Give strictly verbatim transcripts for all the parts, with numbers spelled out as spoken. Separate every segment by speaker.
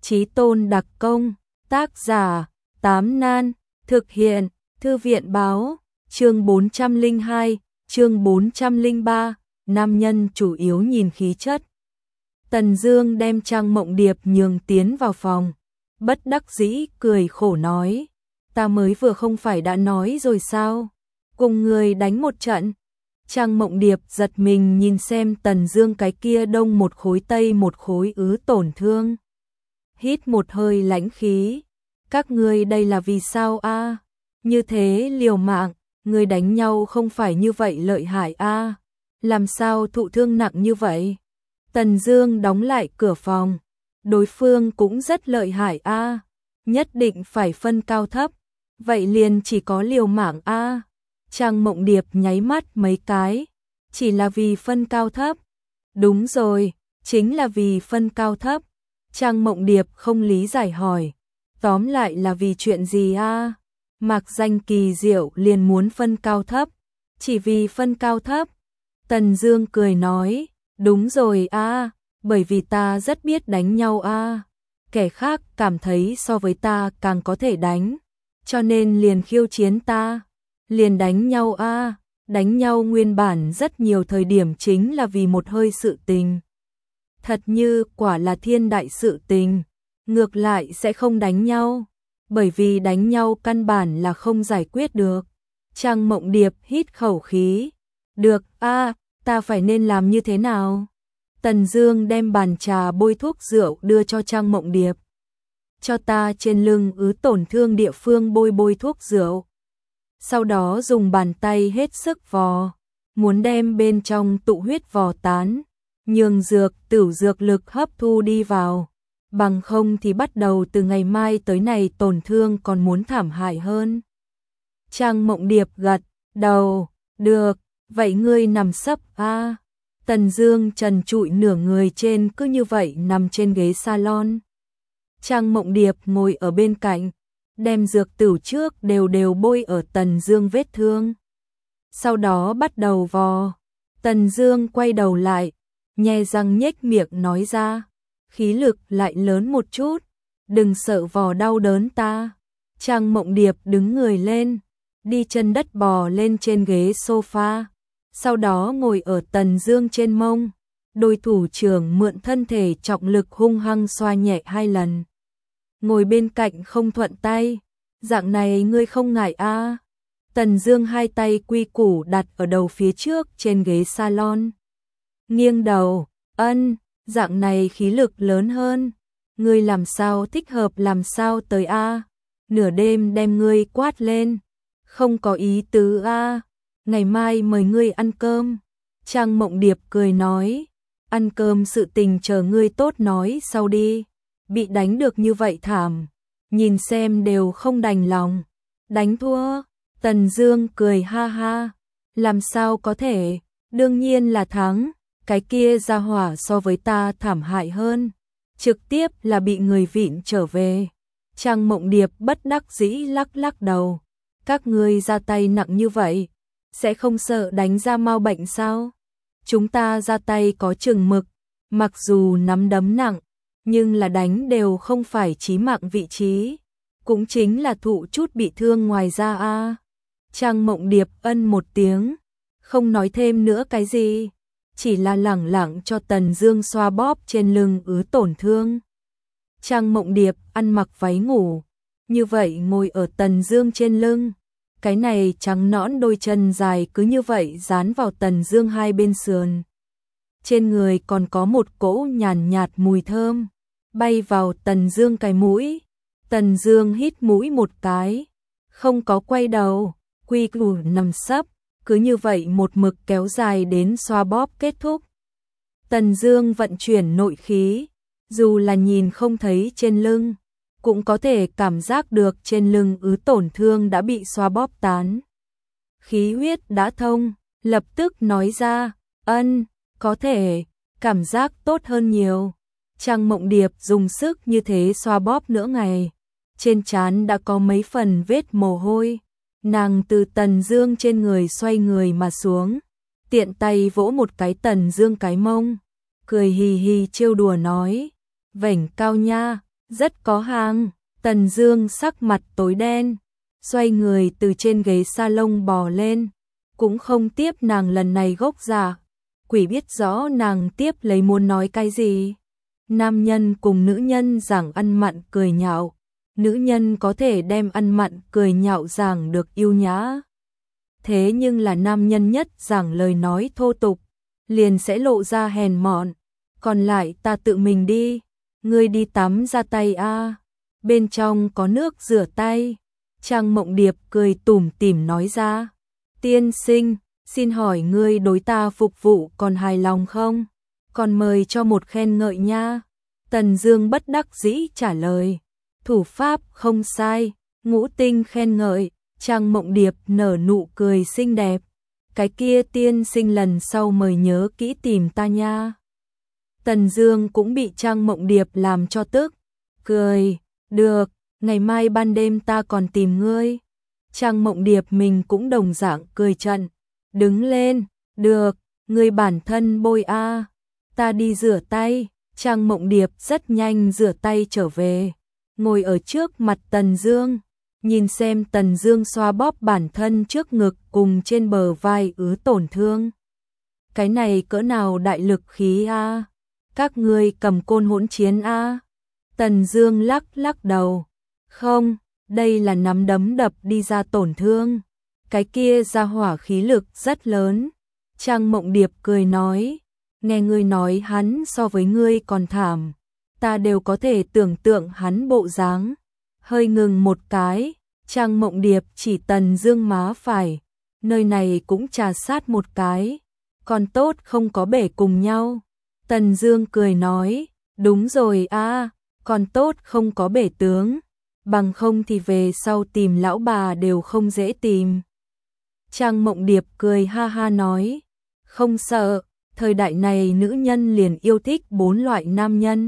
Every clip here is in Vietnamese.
Speaker 1: Chí tôn đặc công, tác giả, Tám Nan, thực hiện, Thư viện báo, chương bốn trăm lẻ hai, chương bốn trăm lẻ ba, nam nhân chủ yếu nhìn khí chất. Tần Dương đem Trang Mộng Điệp nhường tiến vào phòng, bất đắc dĩ cười khổ nói, ta mới vừa không phải đã nói rồi sao, cùng người đánh một trận. Trang Mộng Điệp giật mình nhìn xem Tần Dương cái kia đông một khối tây một khối ứ tổn thương. Hít một hơi lãnh khí, các ngươi đây là vì sao a? Như thế liều mạng, người đánh nhau không phải như vậy lợi hại a? Làm sao thụ thương nặng như vậy? Tần Dương đóng lại cửa phòng, đối phương cũng rất lợi hại a, nhất định phải phân cao thấp, vậy liền chỉ có liều mạng a. Trang Mộng Điệp nháy mắt mấy cái, chỉ là vì phân cao thấp. Đúng rồi, chính là vì phân cao thấp. Trang Mộng Điệp không lý giải hỏi, tóm lại là vì chuyện gì a? Mạc Danh kỳ diệu liền muốn phân cao thấp, chỉ vì phân cao thấp. Tần Dương cười nói, đúng rồi a, bởi vì ta rất biết đánh nhau a, kẻ khác cảm thấy so với ta càng có thể đánh, cho nên liền khiêu chiến ta, liền đánh nhau a, đánh nhau nguyên bản rất nhiều thời điểm chính là vì một hơi sự tình. Thật như quả là thiên đại sự tình, ngược lại sẽ không đánh nhau, bởi vì đánh nhau căn bản là không giải quyết được. Trang Mộng Điệp hít khẩu khí, được a, ta phải nên làm như thế nào? Tần Dương đem bàn trà bôi thuốc rượu đưa cho Trang Mộng Điệp. Cho ta trên lưng ứ tổn thương địa phương bôi bôi thuốc rượu. Sau đó dùng bàn tay hết sức vò, muốn đem bên trong tụ huyết vò tán, nhường dược, tửu dược lực hấp thu đi vào. Bằng không thì bắt đầu từ ngày mai tới này tổn thương còn muốn thảm hại hơn. Trang Mộng Điệp gật đầu, được, vậy ngươi nằm sấp a. Tần Dương trần trụi nửa người trên cứ như vậy nằm trên ghế salon. Trang Mộng Điệp ngồi ở bên cạnh, đem dược tửu trước đều đều bôi ở Tần Dương vết thương. Sau đó bắt đầu vò. Tần Dương quay đầu lại, nhe răng nhếch miệng nói ra, khí lực lại lớn một chút, đừng sợ vò đau đớn ta. Trang Mộng Điệp đứng người lên, đi chân đất bò lên trên ghế sofa, sau đó ngồi ở Tần Dương trên mông, đôi thủ trưởng mượn thân thể trọng lực hung hăng xoa nhẹ hai lần. Ngồi bên cạnh không thuận tay, dạng này ngươi không ngại a? À? Tần Dương hai tay quy củ đặt ở đầu phía trước trên ghế salon, nghiêng đầu, ân, dạng này khí lực lớn hơn, ngươi làm sao thích hợp làm sao tới a? À? Nửa đêm đem ngươi quát lên, không có ý tứ a, à? Ngày mai mời ngươi ăn cơm. Trang Mộng Điệp cười nói, ăn cơm sự tình chờ ngươi tốt nói sau đi, bị đánh được như vậy thảm, nhìn xem đều không đành lòng. Đánh thua? Tần Dương cười ha ha, làm sao có thể, đương nhiên là thắng, cái kia gia hỏa so với ta thảm hại hơn, trực tiếp là bị người vịn trở về. Trang Mộng Điệp bất đắc dĩ lắc lắc đầu, các ngươi ra tay nặng như vậy, sẽ không sợ đánh ra mau bệnh sao? Chúng ta ra tay có chừng mực, mặc dù nắm đấm nặng, nhưng là đánh đều không phải chí mạng vị trí, cũng chính là thụ chút bị thương ngoài ra a. Trang Mộng Điệp ân một tiếng, không nói thêm nữa cái gì, chỉ là lẳng lặng cho Tần Dương xoa bóp trên lưng ứ tổn thương. Trang Mộng Điệp ăn mặc váy ngủ, như vậy ngồi ở Tần Dương trên lưng, cái này trắng nõn đôi chân dài cứ như vậy dán vào Tần Dương hai bên sườn. Trên người còn có một cỗ nhàn nhạt mùi thơm bay vào Tần Dương cái mũi. Tần Dương hít mũi một cái, không có quay đầu, quy củ nằm sấp, cứ như vậy một mực kéo dài đến xoa bóp kết thúc. Tần Dương vận chuyển nội khí, dù là nhìn không thấy trên lưng, cũng có thể cảm giác được trên lưng ứ tổn thương đã bị xoa bóp tán. Khí huyết đã thông, lập tức nói ra, ân, có thể, cảm giác tốt hơn nhiều. Trang Mộng Điệp dùng sức như thế xoa bóp nửa ngày, trên trán đã có mấy phần vết mồ hôi. Nàng từ Tần Dương trên người xoay người mà xuống, tiện tay vỗ một cái Tần Dương cái mông, cười hì hì trêu đùa nói, vểnh cao nha, rất có hàng. Tần Dương sắc mặt tối đen, xoay người từ trên ghế salon bò lên, cũng không tiếp nàng lần này gốc giả. Quỷ biết rõ nàng tiếp lấy muốn nói cái gì. Nam nhân cùng nữ nhân giảng ăn mặn cười nhạo, nữ nhân có thể đem ăn mặn cười nhạo giảng được yêu nhã. Thế nhưng là nam nhân nhất giảng lời nói thô tục, liền sẽ lộ ra hèn mọn. Còn lại ta tự mình đi, ngươi đi tắm ra tay a. Bên trong có nước rửa tay. Trang Mộng Điệp cười tủm tỉm nói ra. Tiên sinh, xin hỏi ngươi đối ta phục vụ còn hài lòng không? Còn mời cho một khen ngợi nha. Tần Dương bất đắc dĩ trả lời. Thủ pháp không sai, ngũ tinh khen ngợi. Trang Mộng Điệp nở nụ cười xinh đẹp. Cái kia tiên sinh lần sau mời nhớ kỹ tìm ta nha. Tần Dương cũng bị Trang Mộng Điệp làm cho tức. Cười, được, ngày mai ban đêm ta còn tìm ngươi. Trang Mộng Điệp mình cũng đồng dạng cười trận. Đứng lên, được, ngươi bản thân bôi a. Ta đi rửa tay. Trang Mộng Điệp rất nhanh rửa tay trở về, ngồi ở trước mặt Tần Dương, nhìn xem Tần Dương xoa bóp bản thân trước ngực cùng trên bờ vai ứ tổn thương. Cái này cỡ nào đại lực khí a? Các ngươi cầm côn hỗn chiến a? Tần Dương lắc lắc đầu. Không, đây là nắm đấm đập đi ra tổn thương. Cái kia ra hỏa khí lực rất lớn. Trang Mộng Điệp cười nói, nghe ngươi nói hắn so với ngươi còn thảm, ta đều có thể tưởng tượng hắn bộ dáng. Hơi ngừng một cái, Trang Mộng Điệp chỉ Tần Dương má phải, nơi này cũng trà sát một cái, còn tốt không có bể cùng nhau. Tần Dương cười nói, đúng rồi a, còn tốt không có bể tướng, bằng không thì về sau tìm lão bà đều không dễ tìm. Trang Mộng Điệp cười ha ha nói, không sợ, thời đại này nữ nhân liền yêu thích bốn loại nam nhân.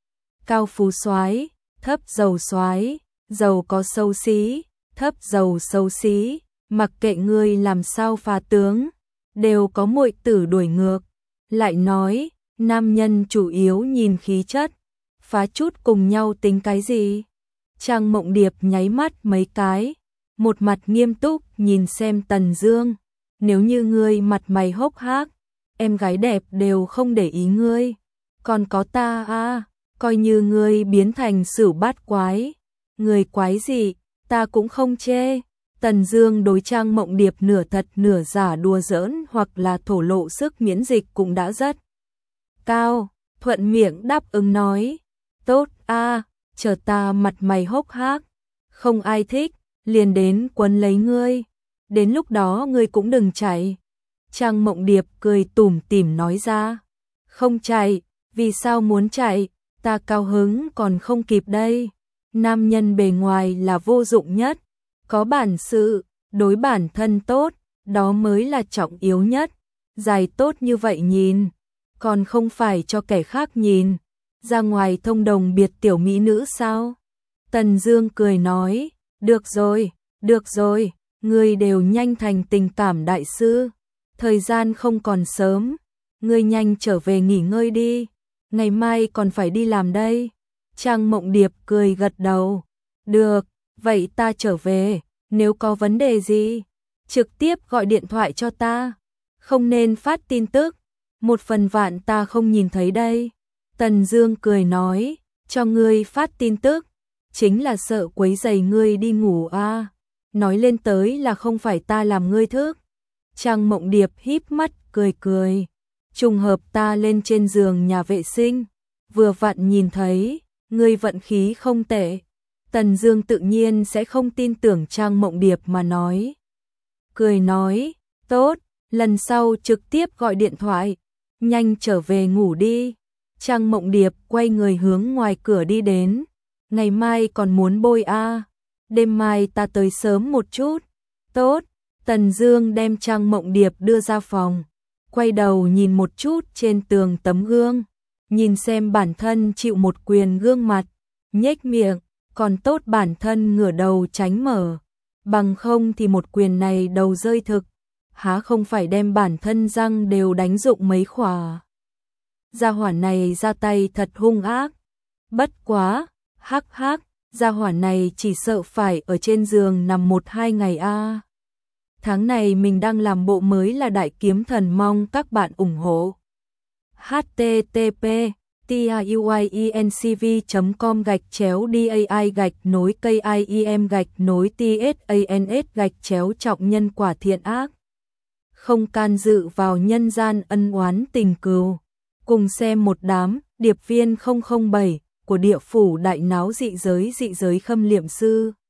Speaker 1: Cao phú soái, thấp giàu soái, giàu có xấu xí, thấp giàu xấu xí, mặc kệ ngươi làm sao phá tướng, đều có muội tử đuổi ngược. Lại nói, nam nhân chủ yếu nhìn khí chất, phá chút cùng nhau tính cái gì? Trang Mộng Điệp nháy mắt mấy cái, một mặt nghiêm túc nhìn xem Tần Dương, nếu như ngươi mặt mày hốc hác, em gái đẹp đều không để ý ngươi, còn có ta a, à, coi như ngươi biến thành sửu bát quái, người quái gì, ta cũng không chê. Tần Dương đối Trang Mộng Điệp nửa thật nửa giả đùa giỡn hoặc là thổ lộ sức miễn dịch cũng đã rất cao, thuận miệng đáp ứng nói, tốt a, à, chờ ta mặt mày hốc hác, không ai thích, liền đến quấn lấy ngươi, đến lúc đó ngươi cũng đừng chạy. Trang Mộng Điệp cười tủm tỉm nói ra, không chạy, vì sao muốn chạy, ta cao hứng còn không kịp đây. Nam nhân bề ngoài là vô dụng nhất, có bản sự, đối bản thân tốt, đó mới là trọng yếu nhất. Dài tốt như vậy nhìn, còn không phải cho kẻ khác nhìn, ra ngoài thông đồng biệt tiểu mỹ nữ sao? Tần Dương cười nói, được rồi, được rồi, ngươi đều nhanh thành tình cảm đại sư. Thời gian không còn sớm, ngươi nhanh trở về nghỉ ngơi đi, ngày mai còn phải đi làm đây. Trang Mộng Điệp cười gật đầu, được, vậy ta trở về, nếu có vấn đề gì, trực tiếp gọi điện thoại cho ta, không nên phát tin tức, một phần vạn ta không nhìn thấy đây. Tần Dương cười nói, cho ngươi phát tin tức, chính là sợ quấy rầy ngươi đi ngủ a, à. Nói lên tới là không phải ta làm ngươi thức. Trang Mộng Điệp híp mắt cười cười, trùng hợp ta lên trên giường nhà vệ sinh, vừa vặn nhìn thấy, ngươi vận khí không tệ. Tần Dương tự nhiên sẽ không tin tưởng Trang Mộng Điệp mà nói. Cười nói, tốt, lần sau trực tiếp gọi điện thoại, nhanh trở về ngủ đi. Trang Mộng Điệp quay người hướng ngoài cửa đi đến, ngày mai còn muốn bôi a, à. Đêm mai ta tới sớm một chút. Tốt. Tần Dương đem Trang Mộng Điệp đưa ra phòng, quay đầu nhìn một chút trên tường tấm gương, nhìn xem bản thân chịu một quyền gương mặt, nhếch miệng, còn tốt bản thân ngửa đầu tránh mở, bằng không thì một quyền này đầu rơi thực, há không phải đem bản thân răng đều đánh rụng mấy khỏa. Gia hỏa này ra tay thật hung ác, bất quá, Hắc hắc, gia hỏa này chỉ sợ phải ở trên giường nằm một hai ngày a. Tháng này mình đang làm bộ mới là Đại Kiếm Thần, mong các bạn ủng hộ. h t t p tiuyencv chấm com gạch chéo dai gạch nối kiem gạch nối tsans gạch chéo trọng nhân quả thiện ác. Không can dự vào nhân gian ân oán tình cừu. Cùng xem một đám điệp viên không không bảy của địa phủ đại náo dị giới dị giới Khâm Liệm Sư.